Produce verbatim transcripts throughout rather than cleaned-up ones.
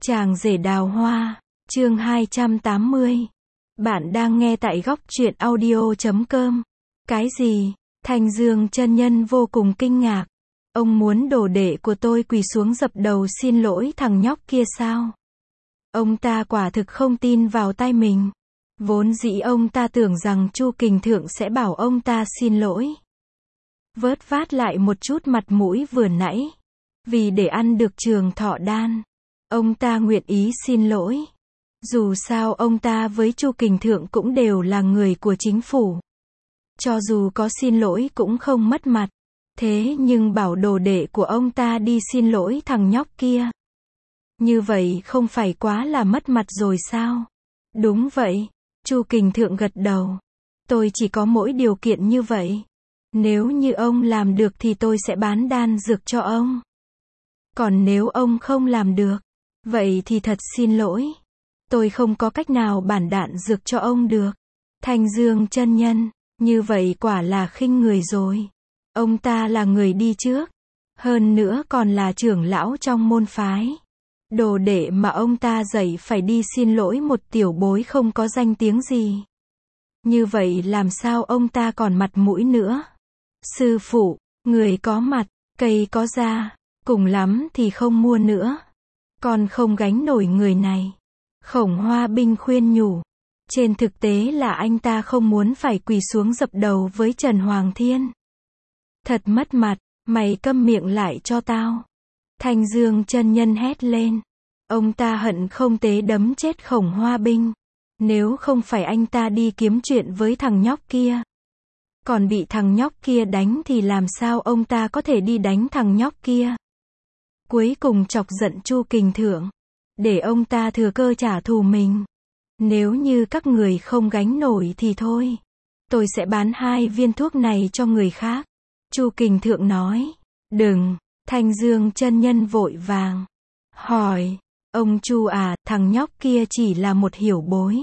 Chàng rể đào hoa, chương hai trăm tám mươi. Bạn đang nghe tại góc truyện audio chấm com. Cái gì? Thanh Dương chân nhân vô cùng kinh ngạc. Ông muốn đồ đệ của tôi quỳ xuống dập đầu xin lỗi thằng nhóc kia sao? Ông ta quả thực không tin vào tai mình. Vốn dĩ ông ta tưởng rằng Chu Kình Thượng sẽ bảo ông ta xin lỗi. Vớt vát lại một chút mặt mũi vừa nãy. Vì để ăn được trường thọ đan, ông ta nguyện ý xin lỗi. Dù sao ông ta với Chu Kình Thượng cũng đều là người của chính phủ. Cho dù có xin lỗi cũng không mất mặt. Thế nhưng bảo đồ đệ của ông ta đi xin lỗi thằng nhóc kia, như vậy không phải quá là mất mặt rồi sao? Đúng vậy. Chu Kình Thượng gật đầu. Tôi chỉ có mỗi điều kiện như vậy. Nếu như ông làm được thì tôi sẽ bán đan dược cho ông. Còn nếu ông không làm được, vậy thì thật xin lỗi. Tôi không có cách nào bản đạn dược cho ông được. Thanh Dương chân nhân, như vậy quả là khinh người rồi. Ông ta là người đi trước. Hơn nữa còn là trưởng lão trong môn phái. Đồ đệ mà ông ta dạy phải đi xin lỗi một tiểu bối không có danh tiếng gì. Như vậy làm sao ông ta còn mặt mũi nữa? Sư phụ, người có mặt, cây có da, cùng lắm thì không mua nữa. Còn không gánh nổi người này. Khổng Hoa Binh khuyên nhủ. Trên thực tế là anh ta không muốn phải quỳ xuống dập đầu với Trần Hoàng Thiên. Thật mất mặt, mày câm miệng lại cho tao. Thanh Dương chân nhân hét lên. Ông ta hận không tế đấm chết Khổng Hoa Binh. Nếu không phải anh ta đi kiếm chuyện với thằng nhóc kia, còn bị thằng nhóc kia đánh thì làm sao ông ta có thể đi đánh thằng nhóc kia. Cuối cùng chọc giận Chu Kình Thượng, để ông ta thừa cơ trả thù mình. Nếu như các người không gánh nổi thì thôi, tôi sẽ bán hai viên thuốc này cho người khác. Chu Kình Thượng nói. Đừng. Thanh Dương chân nhân vội vàng hỏi. Ông Chu à, thằng nhóc kia chỉ là một hiểu bối.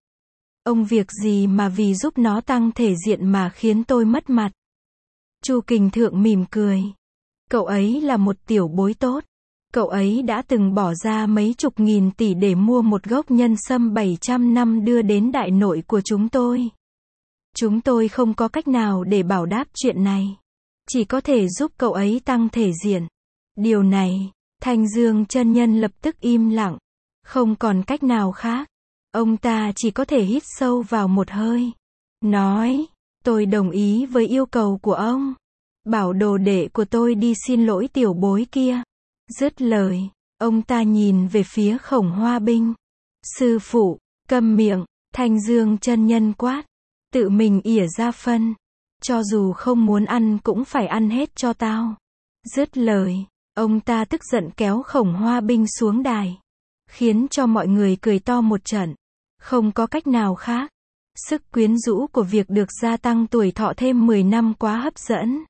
Ông việc gì mà vì giúp nó tăng thể diện mà khiến tôi mất mặt? Chu Kình Thượng mỉm cười. Cậu ấy là một tiểu bối tốt. Cậu ấy đã từng bỏ ra mấy chục nghìn tỷ để mua một gốc nhân sâm bảy trăm năm đưa đến đại nội của chúng tôi. Chúng tôi không có cách nào để bảo đáp chuyện này. Chỉ có thể giúp cậu ấy tăng thể diện. Điều này, Thanh Dương chân nhân lập tức im lặng. Không còn cách nào khác. Ông ta chỉ có thể hít sâu vào một hơi. Nói, tôi đồng ý với yêu cầu của ông. Bảo đồ đệ của tôi đi xin lỗi tiểu bối kia. Dứt lời, ông ta nhìn về phía Khổng Hoa Binh. Sư phụ, câm miệng. Thanh Dương chân nhân quát. Tự mình ỉa ra phân. Cho dù không muốn ăn cũng phải ăn hết cho tao. Dứt lời, ông ta tức giận kéo Khổng Hoa Binh xuống đài. Khiến cho mọi người cười to một trận. Không có cách nào khác. Sức quyến rũ của việc được gia tăng tuổi thọ thêm mười năm quá hấp dẫn.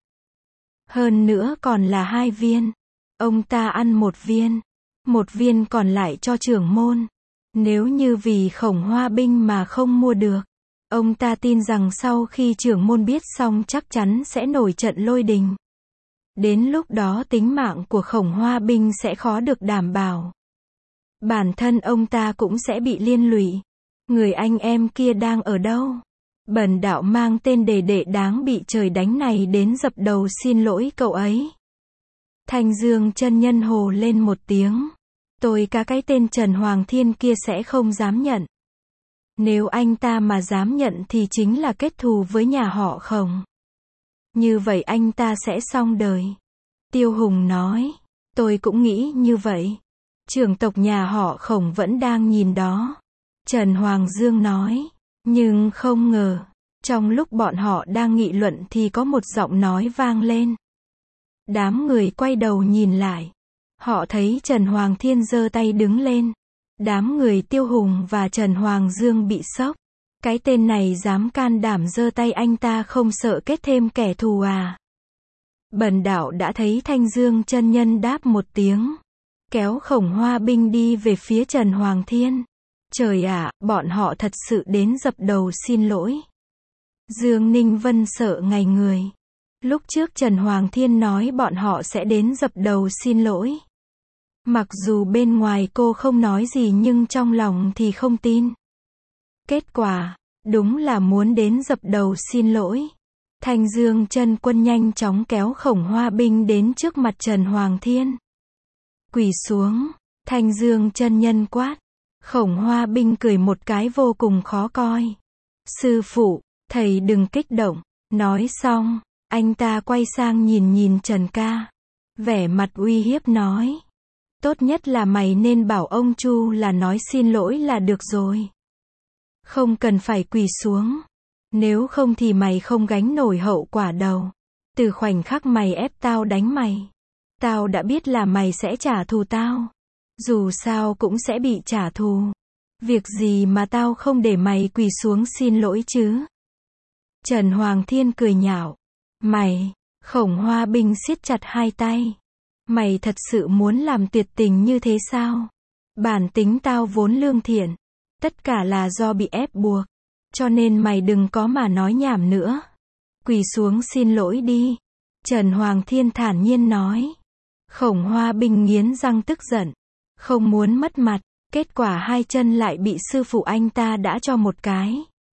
Hơn nữa còn là hai viên. Ông ta ăn một viên. Một viên còn lại cho trưởng môn. Nếu như vì Khổng Hoa Binh mà không mua được, ông ta tin rằng sau khi trưởng môn biết xong chắc chắn sẽ nổi trận lôi đình. Đến lúc đó tính mạng của Khổng Hoa Binh sẽ khó được đảm bảo. Bản thân ông ta cũng sẽ bị liên lụy. Người anh em kia đang ở đâu? Bần đạo mang tên đề đệ đáng bị trời đánh này đến dập đầu xin lỗi cậu ấy. Thanh Dương chân nhân hồ lên một tiếng. Tôi cả cái tên Trần Hoàng Thiên kia sẽ không dám nhận. Nếu anh ta mà dám nhận thì chính là kết thù với nhà họ Khổng. Như vậy anh ta sẽ xong đời. Tiêu Hùng nói. Tôi cũng nghĩ như vậy. Trưởng tộc nhà họ Khổng vẫn đang nhìn đó. Trần Hoàng Dương nói. Nhưng không ngờ, trong lúc bọn họ đang nghị luận thì có một giọng nói vang lên. Đám người quay đầu nhìn lại. Họ thấy Trần Hoàng Thiên giơ tay đứng lên. Đám người Tiêu Hùng và Trần Hoàng Dương bị sốc. Cái tên này dám can đảm giơ tay, anh ta không sợ kết thêm kẻ thù à? Bần đạo đã thấy Thanh Dương chân nhân đáp một tiếng. Kéo Khổng Hoa Binh đi về phía Trần Hoàng Thiên. Trời ạ, bọn họ thật sự đến dập đầu xin lỗi. Dương Ninh Vân sợ ngây người. Lúc trước Trần Hoàng Thiên nói bọn họ sẽ đến dập đầu xin lỗi. Mặc dù bên ngoài cô không nói gì nhưng trong lòng thì không tin. Kết quả, đúng là muốn đến dập đầu xin lỗi. Thanh Dương Chân Quân nhanh chóng kéo Khổng Hoa Binh đến trước mặt Trần Hoàng Thiên. Quỳ xuống, Thanh Dương chân nhân quát. Khổng Hoa Binh cười một cái vô cùng khó coi. Sư phụ, thầy đừng kích động. Nói xong, anh ta quay sang nhìn nhìn Trần ca. Vẻ mặt uy hiếp nói. Tốt nhất là mày nên bảo ông Chu là nói xin lỗi là được rồi. Không cần phải quỳ xuống. Nếu không thì mày không gánh nổi hậu quả đâu. Từ khoảnh khắc mày ép tao đánh mày, tao đã biết là mày sẽ trả thù tao. Dù sao cũng sẽ bị trả thù. Việc gì mà tao không để mày quỳ xuống xin lỗi chứ? Trần Hoàng Thiên cười nhạo. Mày, Khổng Hoa Binh siết chặt hai tay. Mày thật sự muốn làm tuyệt tình như thế sao? Bản tính tao vốn lương thiện. Tất cả là do bị ép buộc. Cho nên mày đừng có mà nói nhảm nữa. Quỳ xuống xin lỗi đi. Trần Hoàng Thiên thản nhiên nói. Khổng Hoa Binh nghiến răng tức giận. Không muốn mất mặt. Kết quả hai chân lại bị sư phụ anh ta đã cho một cái.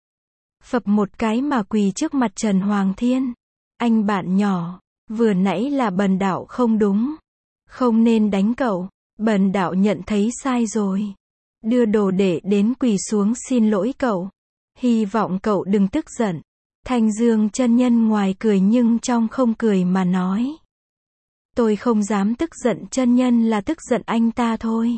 Phập một cái mà quỳ trước mặt Trần Hoàng Thiên. Anh bạn nhỏ, vừa nãy là bần đạo không đúng. Không nên đánh cậu. Bần đạo nhận thấy sai rồi. Đưa đồ đệ đến quỳ xuống xin lỗi cậu. Hy vọng cậu đừng tức giận. Thanh Dương chân nhân ngoài cười nhưng trong không cười mà nói. Tôi không dám tức giận, chân nhân là tức giận anh ta thôi.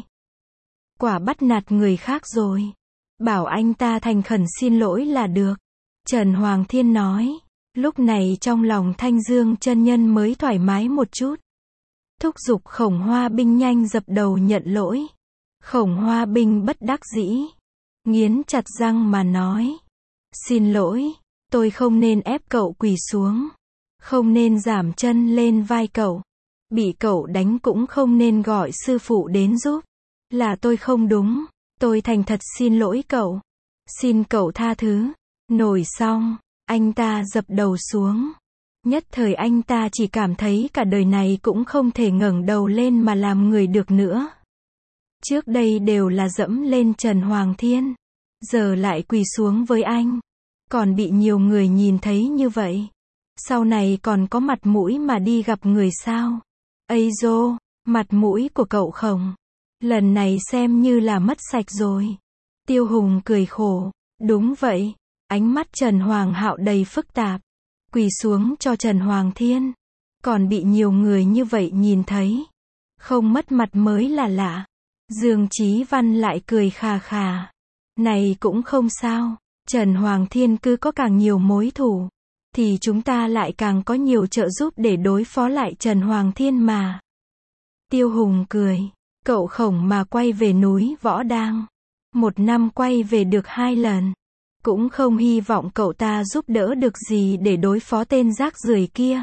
Quả bắt nạt người khác rồi. Bảo anh ta thành khẩn xin lỗi là được. Trần Hoàng Thiên nói. Lúc này trong lòng Thanh Dương chân nhân mới thoải mái một chút. Thúc giục Khổng Hoa Binh nhanh dập đầu nhận lỗi. Khổng Hoa Binh bất đắc dĩ. Nghiến chặt răng mà nói. Xin lỗi, tôi không nên ép cậu quỳ xuống. Không nên giảm chân lên vai cậu. Bị cậu đánh cũng không nên gọi sư phụ đến giúp. Là tôi không đúng. Tôi thành thật xin lỗi cậu. Xin cậu tha thứ. Nổi xong, anh ta dập đầu xuống. Nhất thời anh ta chỉ cảm thấy cả đời này cũng không thể ngẩng đầu lên mà làm người được nữa. Trước đây đều là dẫm lên Trần Hoàng Thiên. Giờ lại quỳ xuống với anh. Còn bị nhiều người nhìn thấy như vậy. Sau này còn có mặt mũi mà đi gặp người sao? Ây dô, mặt mũi của cậu Khổng. Lần này xem như là mất sạch rồi. Tiêu Hùng cười khổ. Đúng vậy. Ánh mắt Trần Hoàng Hạo đầy phức tạp. Quỳ xuống cho Trần Hoàng Thiên. Còn bị nhiều người như vậy nhìn thấy. Không mất mặt mới là lạ. Dương Chí Văn lại cười khà khà. Này cũng không sao. Trần Hoàng Thiên cứ có càng nhiều mối thù. Thì chúng ta lại càng có nhiều trợ giúp để đối phó lại Trần Hoàng Thiên mà. Tiêu Hùng cười. Cậu Khổng mà quay về núi Võ Đang. Một năm quay về được hai lần. Cũng không hy vọng cậu ta giúp đỡ được gì để đối phó tên rác rưởi kia.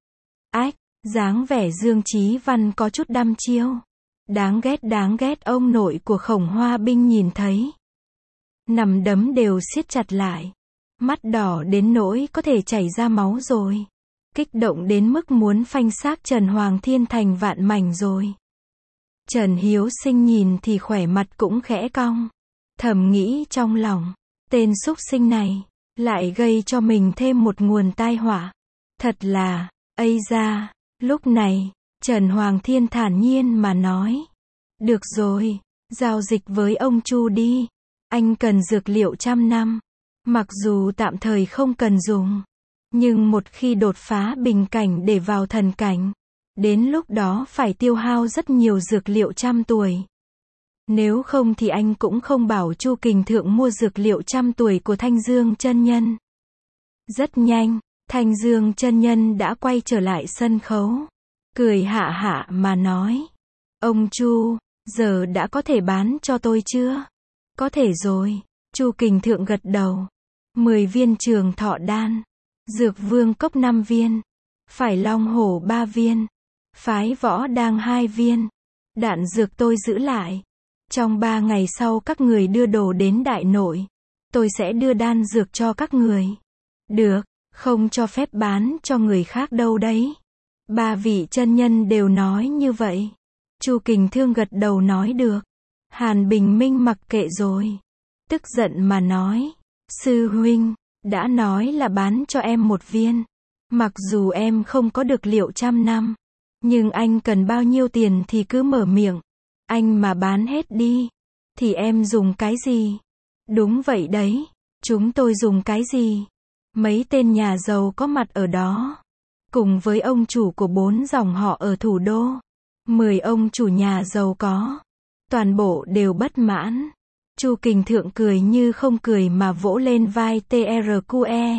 Ách, dáng vẻ Dương Chí Văn có chút đăm chiêu. Đáng ghét đáng ghét ông nội của Khổng Hoa Binh nhìn thấy. Nằm đấm đều siết chặt lại. Mắt đỏ đến nỗi có thể chảy ra máu rồi. Kích động đến mức muốn phanh xác Trần Hoàng Thiên thành vạn mảnh rồi. Trần Hiếu Sinh nhìn thì khỏe mặt cũng khẽ cong. Thầm nghĩ trong lòng. Tên súc sinh này. Lại gây cho mình thêm một nguồn tai họa. Thật là, ây da. Lúc này, Trần Hoàng Thiên thản nhiên mà nói. Được rồi, giao dịch với ông Chu đi. Anh cần dược liệu trăm năm. Mặc dù tạm thời không cần dùng. Nhưng một khi đột phá bình cảnh để vào thần cảnh. Đến lúc đó phải tiêu hao rất nhiều dược liệu trăm tuổi. Nếu không thì anh cũng không bảo Chu Kình Thượng mua dược liệu trăm tuổi của Thanh Dương chân nhân. Rất nhanh, Thanh Dương chân nhân đã quay trở lại sân khấu. Cười hạ hạ mà nói. Ông Chu, giờ đã có thể bán cho tôi chưa? Có thể rồi. Chu Kình Thượng gật đầu. mười viên Trường Thọ đan. Dược Vương cốc năm viên. Phải Long Hổ ba viên. Phái Võ Đang hai viên. Đạn dược tôi giữ lại. Trong ba ngày sau các người đưa đồ đến đại nội. Tôi sẽ đưa đan dược cho các người. Được, không cho phép bán cho người khác đâu đấy. Ba vị chân nhân đều nói như vậy. Chu Kình Thương gật đầu nói được. Hàn Bình Minh mặc kệ rồi. Tức giận mà nói. Sư huynh, đã nói là bán cho em một viên. Mặc dù em không có được liệu trăm năm. Nhưng anh cần bao nhiêu tiền thì cứ mở miệng. Anh mà bán hết đi. Thì em dùng cái gì? Đúng vậy đấy. Chúng tôi dùng cái gì? Mấy tên nhà giàu có mặt ở đó. Cùng với ông chủ của bốn dòng họ ở thủ đô. Mười ông chủ nhà giàu có. Toàn bộ đều bất mãn. Chu Kình Thượng cười như không cười mà vỗ lên vai tê rờ quy e.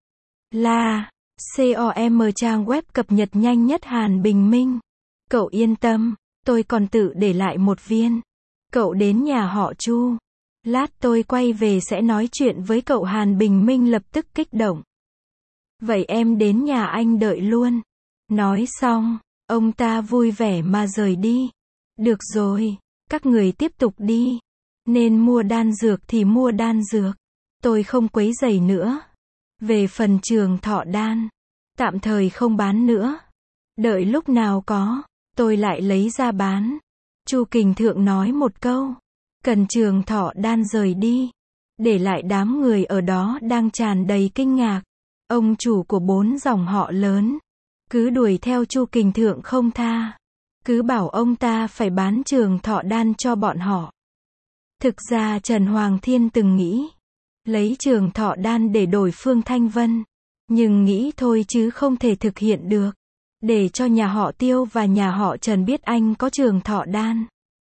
Là com trang web cập nhật nhanh nhất Hàn Bình Minh. Cậu yên tâm, tôi còn tự để lại một viên. Cậu đến nhà họ Chu. Lát tôi quay về sẽ nói chuyện với cậu. Hàn Bình Minh lập tức kích động. Vậy em đến nhà anh đợi luôn. Nói xong, ông ta vui vẻ mà rời đi. Được rồi, các người tiếp tục đi. Nên mua đan dược thì mua đan dược. Tôi không quấy rầy nữa. Về phần Trường Thọ đan, tạm thời không bán nữa. Đợi lúc nào có, tôi lại lấy ra bán. Chu Kình Thượng nói một câu. Cần Trường Thọ đan rời đi. Để lại đám người ở đó đang tràn đầy kinh ngạc. Ông chủ của bốn dòng họ lớn. Cứ đuổi theo Chu Kình Thượng không tha. Cứ bảo ông ta phải bán Trường Thọ đan cho bọn họ. Thực ra Trần Hoàng Thiên từng nghĩ. Lấy Trường Thọ đan để đổi Phương Thanh Vân. Nhưng nghĩ thôi chứ không thể thực hiện được. Để cho nhà họ Tiêu và nhà họ Trần biết anh có Trường Thọ đan.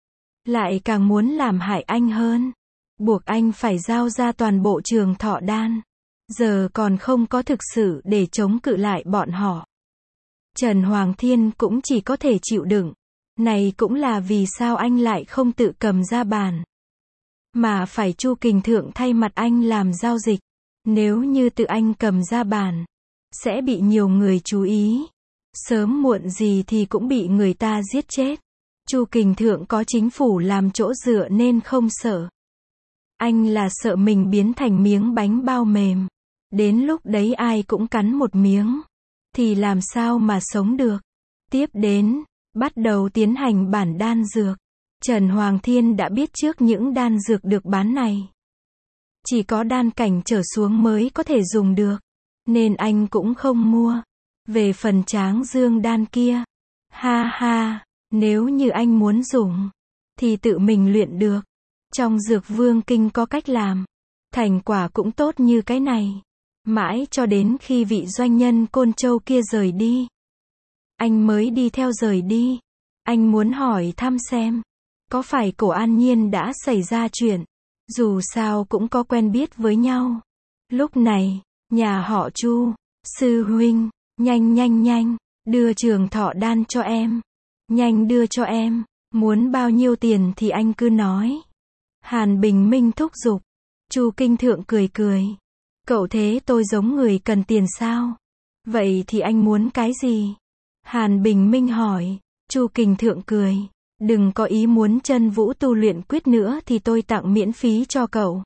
Lại càng muốn làm hại anh hơn. Buộc anh phải giao ra toàn bộ Trường Thọ đan. Giờ còn không có thực sự để chống cự lại bọn họ. Trần Hoàng Thiên cũng chỉ có thể chịu đựng. Này cũng là vì sao anh lại không tự cầm ra bàn. Mà phải Chu Kình Thượng thay mặt anh làm giao dịch. Nếu như tự anh cầm ra bàn, sẽ bị nhiều người chú ý. Sớm muộn gì thì cũng bị người ta giết chết. Chu Kình Thượng có chính phủ làm chỗ dựa nên không sợ. Anh là sợ mình biến thành miếng bánh bao mềm. Đến lúc đấy ai cũng cắn một miếng. Thì làm sao mà sống được. Tiếp đến, bắt đầu tiến hành bản đan dược. Trần Hoàng Thiên đã biết trước những đan dược được bán này. Chỉ có đan cảnh trở xuống mới có thể dùng được. Nên anh cũng không mua. Về phần Tráng Dương đan kia. Ha ha, nếu như anh muốn dùng. Thì tự mình luyện được. Trong Dược Vương Kinh có cách làm. Thành quả cũng tốt như cái này. Mãi cho đến khi vị doanh nhân Côn Châu kia rời đi. Anh mới đi theo rời đi. Anh muốn hỏi thăm xem. Có phải Cổ An Nhiên đã xảy ra chuyện. Dù sao cũng có quen biết với nhau. Lúc này, nhà họ Chu. Sư huynh, nhanh nhanh nhanh. Đưa Trường Thọ đan cho em. Nhanh đưa cho em. Muốn bao nhiêu tiền thì anh cứ nói. Hàn Bình Minh thúc giục. Chu Kinh Thượng cười cười. Cậu thế tôi giống người cần tiền sao? Vậy thì anh muốn cái gì? Hàn Bình Minh hỏi. Chu Kình Thượng cười. Đừng có ý muốn Chân Vũ tu luyện quyết nữa thì tôi tặng miễn phí cho cậu.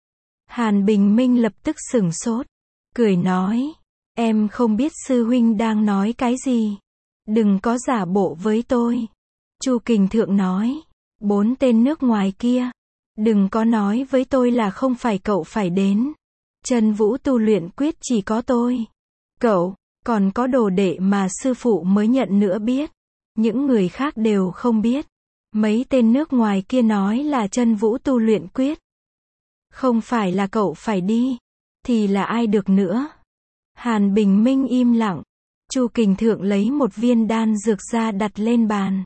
Hàn Bình Minh lập tức sửng sốt. Cười nói. Em không biết sư huynh đang nói cái gì. Đừng có giả bộ với tôi. Chu Kình Thượng nói. Bốn tên nước ngoài kia. Đừng có nói với tôi là không phải cậu phải đến. Chân Vũ tu luyện quyết chỉ có tôi. Cậu, còn có đồ đệ mà sư phụ mới nhận nữa biết. Những người khác đều không biết. Mấy tên nước ngoài kia nói là Chân Vũ tu luyện quyết. Không phải là cậu phải đi. Thì là ai được nữa. Hàn Bình Minh im lặng. Chu Kình Thượng lấy một viên đan dược ra đặt lên bàn.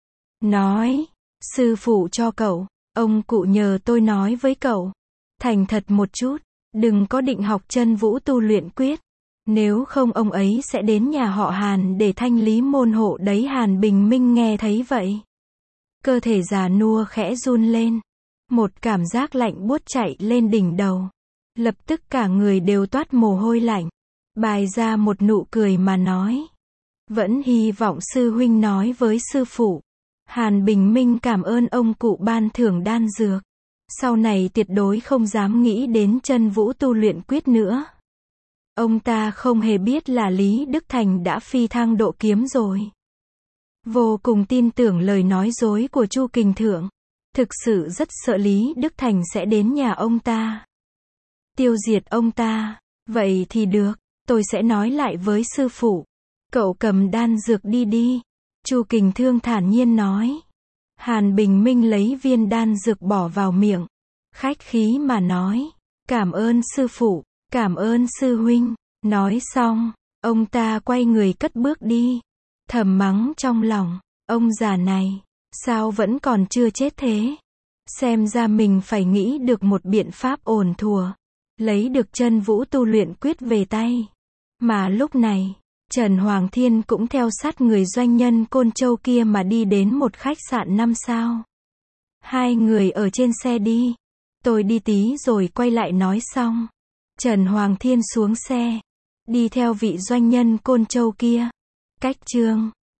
Nói. Sư phụ cho cậu. Ông cụ nhờ tôi nói với cậu. Thành thật một chút. Đừng có định học Chân Vũ tu luyện quyết. Nếu không ông ấy sẽ đến nhà họ Hàn để thanh lý môn hộ đấy. Hàn Bình Minh nghe thấy vậy. Cơ thể già nua khẽ run lên. Một cảm giác lạnh buốt chạy lên đỉnh đầu. Lập tức cả người đều toát mồ hôi lạnh. Bài ra một nụ cười mà nói. Vẫn hy vọng sư huynh nói với sư phụ. Hàn Bình Minh cảm ơn ông cụ ban thưởng đan dược. Sau này tuyệt đối không dám nghĩ đến Chân Vũ tu luyện quyết nữa. Ông ta không hề biết là Lý Đức Thành đã phi thăng độ kiếm rồi. Vô cùng tin tưởng lời nói dối của Chu Kình Thượng. Thực sự rất sợ Lý Đức Thành sẽ đến nhà ông ta. Tiêu diệt ông ta. Vậy thì được, tôi sẽ nói lại với sư phụ. Cậu cầm đan dược đi đi. Chu Kình Thương thản nhiên nói. Hàn Bình Minh lấy viên đan dược bỏ vào miệng. Khách khí mà nói. Cảm ơn sư phụ, cảm ơn sư huynh. Nói xong, ông ta quay người cất bước đi. Thầm mắng trong lòng, ông già này, sao vẫn còn chưa chết thế? Xem ra mình phải nghĩ được một biện pháp ổn thỏa. Lấy được chân vũ tu luyện quyết về tay. Mà lúc này, Trần Hoàng Thiên cũng theo sát người doanh nhân Côn Châu kia mà đi đến một khách sạn năm sao. Hai người ở trên xe đi. Tôi đi tí rồi quay lại nói xong. Trần Hoàng Thiên xuống xe. Đi theo vị doanh nhân Côn Châu kia. Cách chương